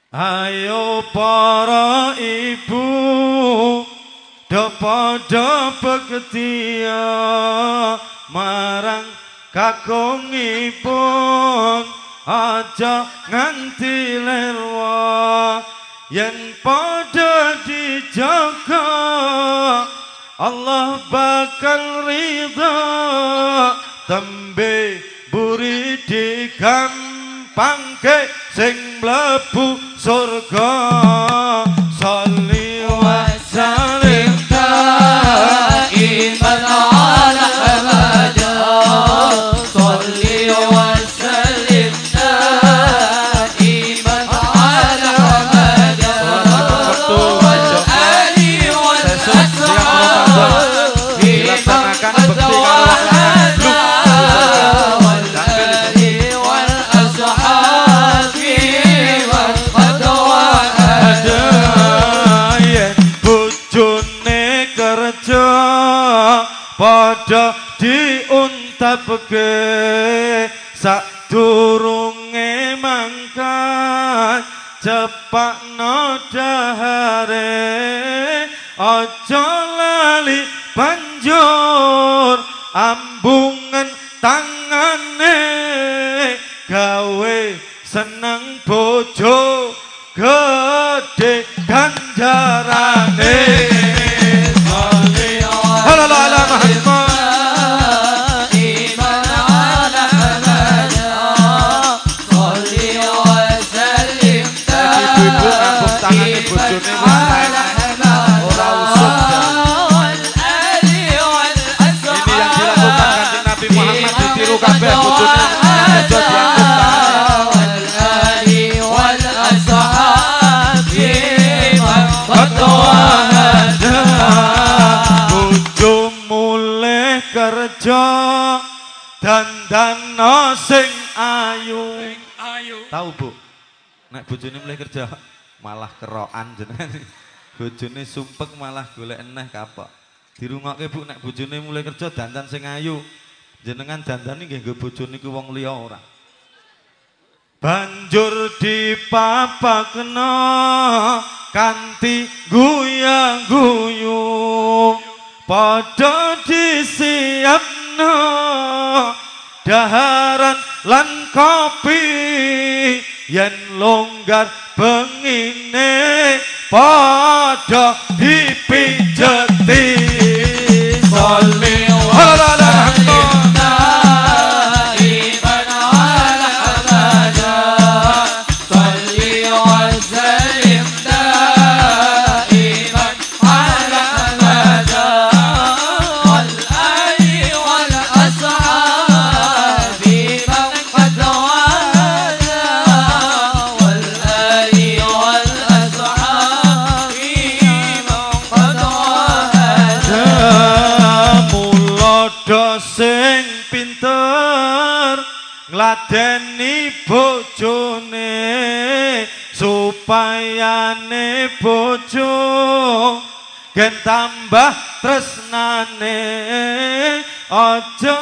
Ayo para ibu do padha bektia marang kakungipun aja nganti lerwa yen padha dijaga Allah bakal ridha tembe buri digampangke sing mlebu surga sholli wa sallim daiman ala abada sholli wa sallim daiman ala abada wal ali wal ashab dilaksanakan bekti karo padha diuntapke sadurunge mangkat cepakno dahare aja lali banjur ambungan tangane gawe seneng bojo gede ganjarane dandana sing ayu. Tahu Bu, nek bojone mulai kerja malah kerokan jenengan. Bojone sumpek malah golek eneh kapok. Dirungokke Bu, nek bojone mulai kerja dandan sing ayu. Jenengan dandani nggih nggo bojone ku wong liya ora. Banjur dipapakna kanthi guyang-guyu. Padha disiapna daharan lan kopi yen longgar bengine padha dipijeti sholli wa sallim daiman ala abada sholli wa sallim daiman ala abada wal ali wal ashab sing pinter ngladeni bojone supayane bojo gen tambah tresnane aja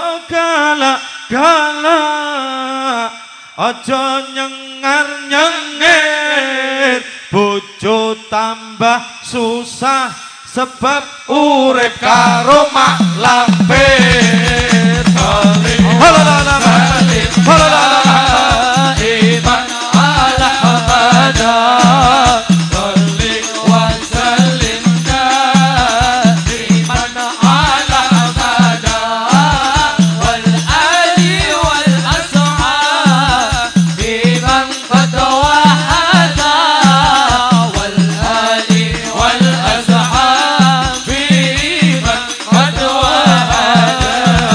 galak-galak aja nyengar-nyengir bojo tambah susah sebab urip karo mak lampir iman ala abada sholli wa sallim daiman ala abada wal ali wal ashab biman qad wahada wal ali wal ashab biman qad wahada.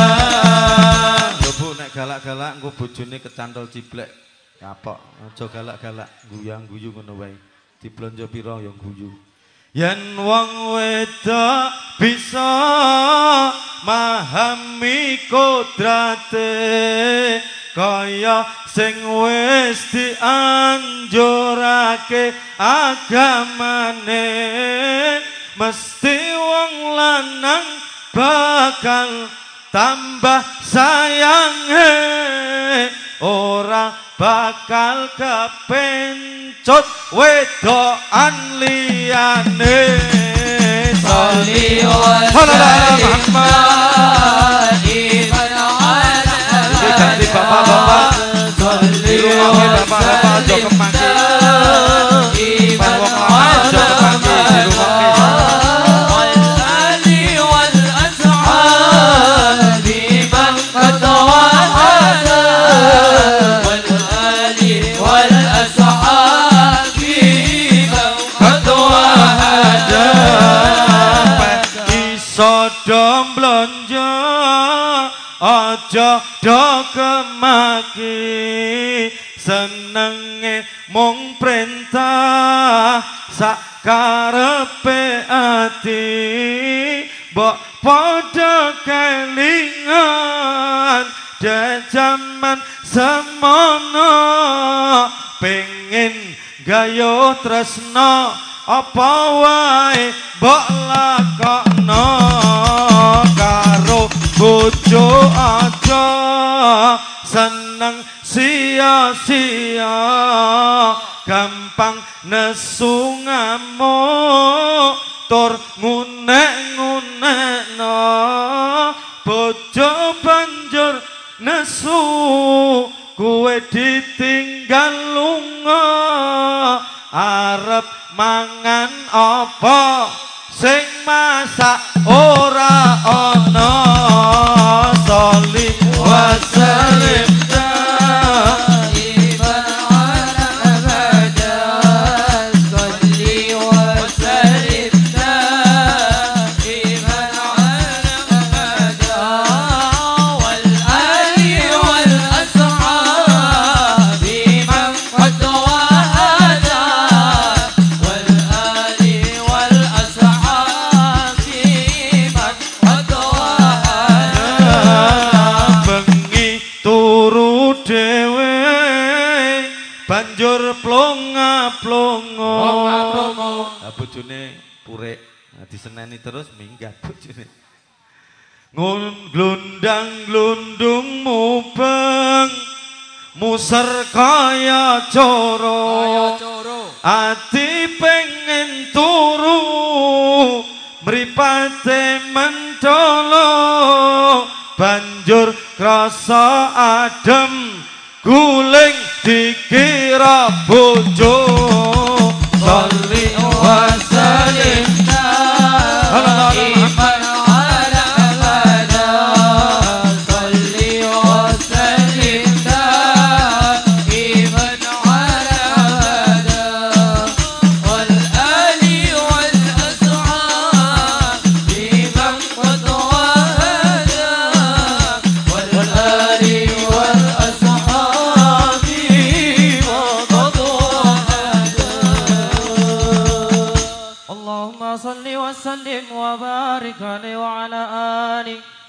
Galak-galak engko bojone kecantol ciblek kapok aja galak-galak guyang-guyu ngono wae diblonjo pira ya guyu yen wong wedok bisa mahami kodrate kaya sing wis dianjurake agamane mesti wong lanang bakal tambah sayange ora bakal kepencut wedokan liyane. Sholli wa sallim daiman ala Jadi bapak-bapak di rumah bapak-bapak aja kemangki. Pan wong lanang aja kemangki di rumah. Aja do kemaki senenge mung perintah sakarepe ati mbok padha kelingan de jaman semono pengen gayo tresno apa wae mbok lakokno karo bojo aja seneng sia-sia gampang nesu ngamuk tur ngunek-ngunekno bojo banjur nesu kuwe ditinggal lunga arep mangan apa sing masak ora ana. Sholli wa sallim daiman ala abada. Sholli wa sallim daiman ala abada. Wal ali wal ashabi man qad wahada. Wal ali wal ashabi man qad wahada. Bengi turu dhewe banjur plonga-plonga. Lah bojone purik, diseneni terus minggat bojone. Glundang-glundung mubeng muser kaya coro. Ati pengen turu mripate mentolo banjur krasa adem guling dikira bojo. Sholli wa sallim daiman ala abada. Sholli wa sallim daiman ala abada. Wal ali wal ashabi man qad wahada. Wal ali wal ashabi man qad wahada. Allahumma salli wa sallim wa barik alaihi wa ala alihi